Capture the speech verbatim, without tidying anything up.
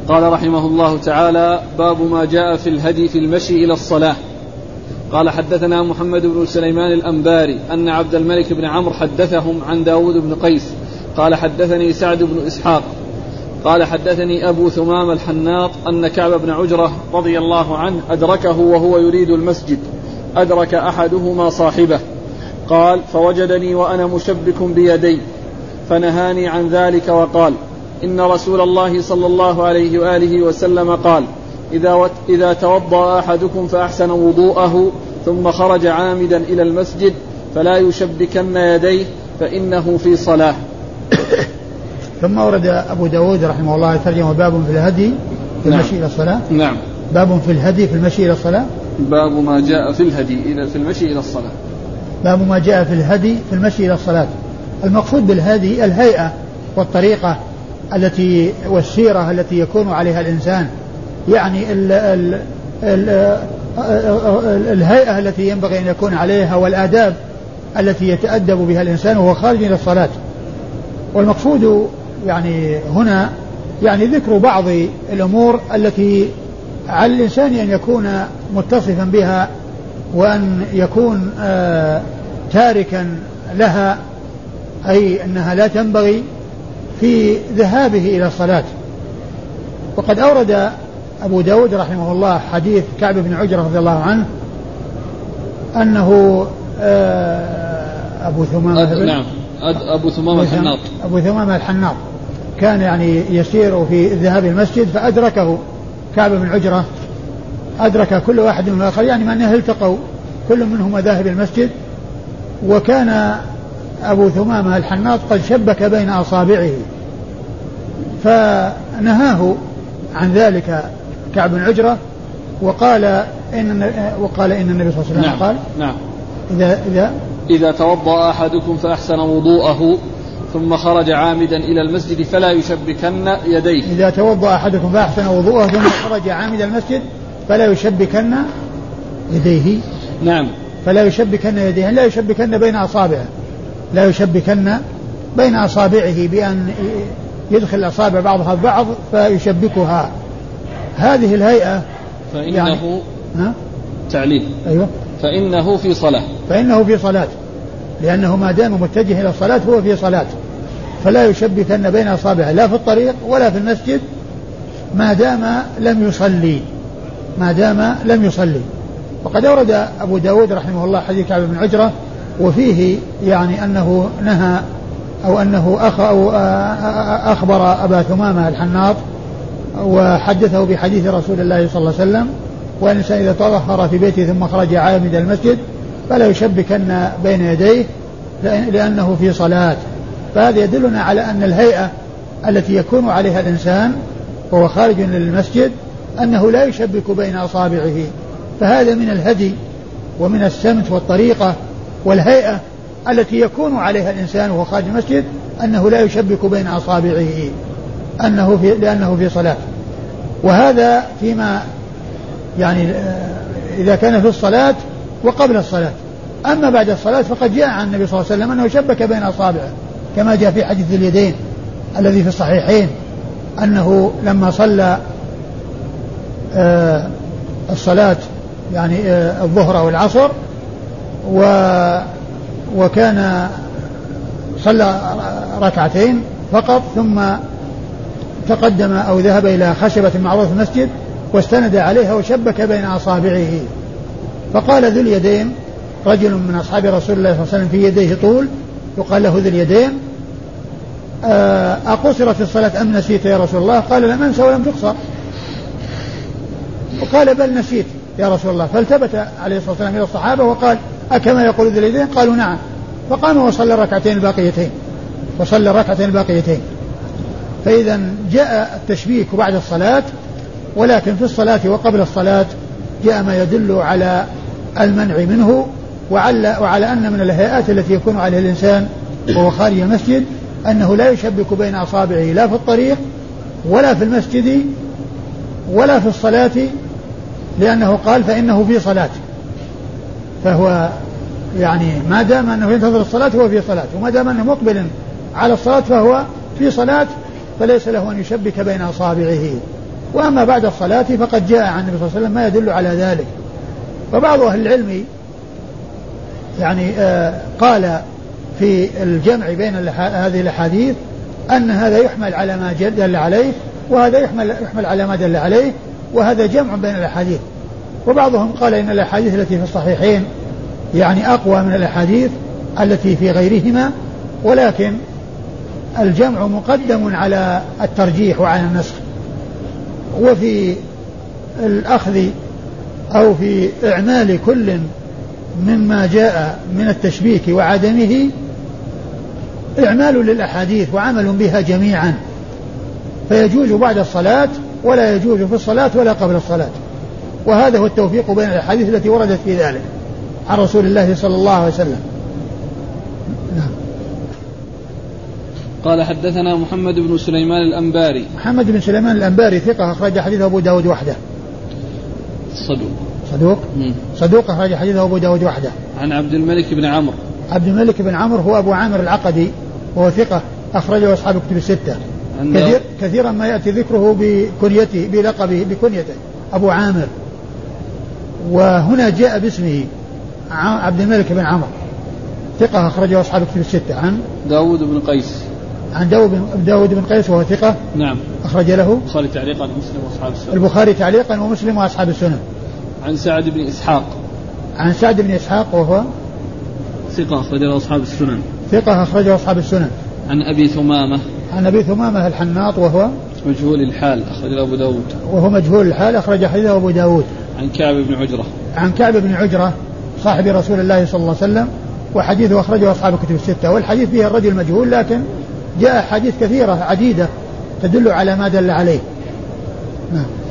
قال رحمه الله تعالى: باب ما جاء في الهدي في المشي إلى الصلاة. قال: حدثنا محمد بن سليمان الأنباري أن عبد الملك بن عمرو حدثهم عن داود بن قيس قال: حدثني سعد بن إسحاق قال: حدثني أبو ثمام الحناط أن كعب بن عجرة رضي الله عنه أدركه وهو يريد المسجد، أدرك أحدهما صاحبه، قال: فوجدني وأنا مشبك بيدي فنهاني عن ذلك وقال: إن رسول الله صلى الله عليه وآله وسلم قال: إذا, إذا توضأ أحدكم فأحسن وضوءه ثم خرج عامدا إلى المسجد فلا يشبكن يديه فإنه في صلاة. ثم ورد أبو داود رحمه الله ترجم: باب في الهدي في المشي إلى الصلاة. نعم. باب في الهدي في المشي إلى الصلاة. باب ما جاء في الهدي في المشي إلى الصلاة. باب ما جاء في الهدي في المشي إلى الصلاة. المقصود بالهدي الهيئة والطريقة التي والسيرة التي يكون عليها الإنسان، يعني ال ال ال ال الهيئة التي ينبغي أن يكون عليها والآداب التي يتأدب بها الإنسان وهو خارج إلى الصلاة. والمقصود يعني هنا يعني ذكر بعض الأمور التي على الإنسان أن يكون متصفا بها وأن يكون آه تاركا لها، أي أنها لا تنبغي في ذهابه إلى الصلاة. وقد أورد أبو داود رحمه الله حديث كعب بن عجرة رضي الله عنه أنه أبو ثمامة نعم أبو ثمامة الحناط أبو ثمامة الحناط كان يعني يسير في الذهاب إلى المسجد فأدركه كعب بن عجرة، أدرك كل واحد من الآخر، يعني من التقوا كل منهما ذاهب المسجد، وكان أبو ثمامة الحناط قد شبك بين أصابعه، فنهاه عن ذلك كعب بن عجرة وقال إن وقال إن النبي صلى الله عليه وسلم نعم. قال نعم. إذا إذا إذا توضأ أحدكم فأحسن وضوءه ثم خرج عامدا إلى المسجد فلا يشبكن يديه. إذا توضأ أحدكم فأحسن وضوءه ثم خرج عامدا المسجد فلا يشبكن يديه. نعم. فلا يشبكن يديه، لا يشبكن بين أصابعه، لا يشبكن بين أصابعه بأن يدخل الأصابع بعضها ببعض فيشبكها. هذه الهيئة فإنه يعني تعليل. أيوة. فإنه في صلاة. فإنه في صلاة، لأنه ما دام متجه إلى الصلاة هو في صلاة، فلا يشبكن بين أصابعه لا في الطريق ولا في المسجد ما دام لم يصلي ما دام لم يصلي. وقد أورد أبو داود رحمه الله حديث كعب بن عجرة وفيه يعني أنه نهى أو أنه أخ أو أخبر أبا ثمامة الحناط وحدثه بحديث رسول الله صلى الله عليه وسلم: وأن الإنسان إذا تطهر في بيته ثم خرج عامدا المسجد فلا يشبكن بين يديه لأنه في صلاة. فهذا يدلنا على أن الهيئة التي يكون عليها الإنسان وهو خارج للمسجد أنه لا يشبك بين أصابعه، فهذا من الهدي ومن السمت والطريقة والهيئة التي يكون عليها الإنسان وهو خارج المسجد أنه لا يشبك بين أصابعه أنه في لأنه في صلاة. وهذا فيما يعني إذا كان في الصلاة وقبل الصلاة. أما بعد الصلاة فقد جاء عن النبي صلى الله عليه وسلم أنه شبك بين أصابعه كما جاء في حديث اليدين الذي في الصحيحين أنه لما صلى آه الصلاة يعني آه الظهر والعصر و وكان صلى ركعتين فقط ثم تقدم أو ذهب إلى خشبة معروضة في المسجد واستند عليها وشبك بين أصابعه، فقال ذو اليدين رجل من أصحاب رسول الله صلى الله عليه وسلم في يديه طول يقال له ذو اليدين: أقصرت الصلاة أم نسيت يا رسول الله؟ قال: لم أنسى ولم تقصر. وقال: بل نسيت يا رسول الله. فالتفت عليه الصلاة والسلام إلى الصحابة وقال: أكما يقول ذو اليدين؟ قالوا: نعم. فقام وصلى الركعتين الباقيتين وصلى الركعتين الباقيتين. فإذا جاء التشبيك بعد الصلاة، ولكن في الصلاة وقبل الصلاة جاء ما يدل على المنع منه وعلى, وعلى أن من الهيئات التي يكون عليها الإنسان وهو خارج المسجد أنه لا يشبك بين أصابعه لا في الطريق ولا في المسجد ولا في الصلاة، لأنه قال فإنه في صلاة، فهو يعني ما دام أنه ينتظر الصلاة هو في صلاة، وما دام أنه مقبل على الصلاة فهو في صلاة، فليس له أن يشبك بين أصابعه. وأما بعد الصلاة فقد جاء عن النبي صلى الله عليه وسلم ما يدل على ذلك. فبعض أهل العلم يعني آه قال في الجمع بين هذه الأحاديث أن هذا يحمل على ما دل عليه وهذا يحمل, يحمل على ما دل عليه، وهذا جمع بين الأحاديث. وبعضهم قال إن الأحاديث التي في الصحيحين يعني أقوى من الأحاديث التي في غيرهما، ولكن الجمع مقدم على الترجيح وعلى النسخ. وفي الأخذ أو في إعمال كل مما جاء من التشبيك وعدمه إعمال للأحاديث وعمل بها جميعا، فيجوز بعد الصلاة ولا يجوز في الصلاة ولا قبل الصلاة. وهذا هو التوفيق بين الأحاديث التي وردت في ذلك عن رسول الله صلى الله عليه وسلم. نعم. قال حدثنا محمد بن سليمان الأنباري. محمد بن سليمان الأنباري ثقة أخرج حديثه أبو داود وحده. صدوق. صدوق مم. صدوق أخرج حديثه أبو داود وحده. عن عبد الملك بن عمرو. عبد الملك بن عمرو هو أبو عامر العقدي وهو ثقة أخرجه أصحاب الكتب الستة. كثير كثيرا ما يأتي ذكره بكنيته بلقبه بكنيته أبو عامر، وهنا جاء باسمه عبد الملك بن عمرو ثقة أخرجه أصحاب الكتب الستة. عن داود بن قيس. عن داود بن قيس وهو ثقة. نعم. أخرج له البخاري تعليقا ومسلم وأصحاب السنن. البخاري تعليقا ومسلم وأصحاب السنن. عن سعد بن إسحاق. عن سعد بن إسحاق وهو ثقة أخرجه أصحاب السنن. ثقة أخرجه أصحاب السنن. عن أبي ثمامة. عن أبي ثمامة الحناط وهو مجهول الحال أخرجه أبو داود. وهو مجهول الحال أخرج حديثه أبو داود. عن كعب بن عجرة. عن كعب بن عجرة صاحب رسول الله صلى الله عليه وسلم، وحديثه أخرجه أصحاب الكتب الستة. والحديث فيه الرجل مجهول، لكن جاء حديث كثيرة عديدة تدل على ما دل عليه. نعم.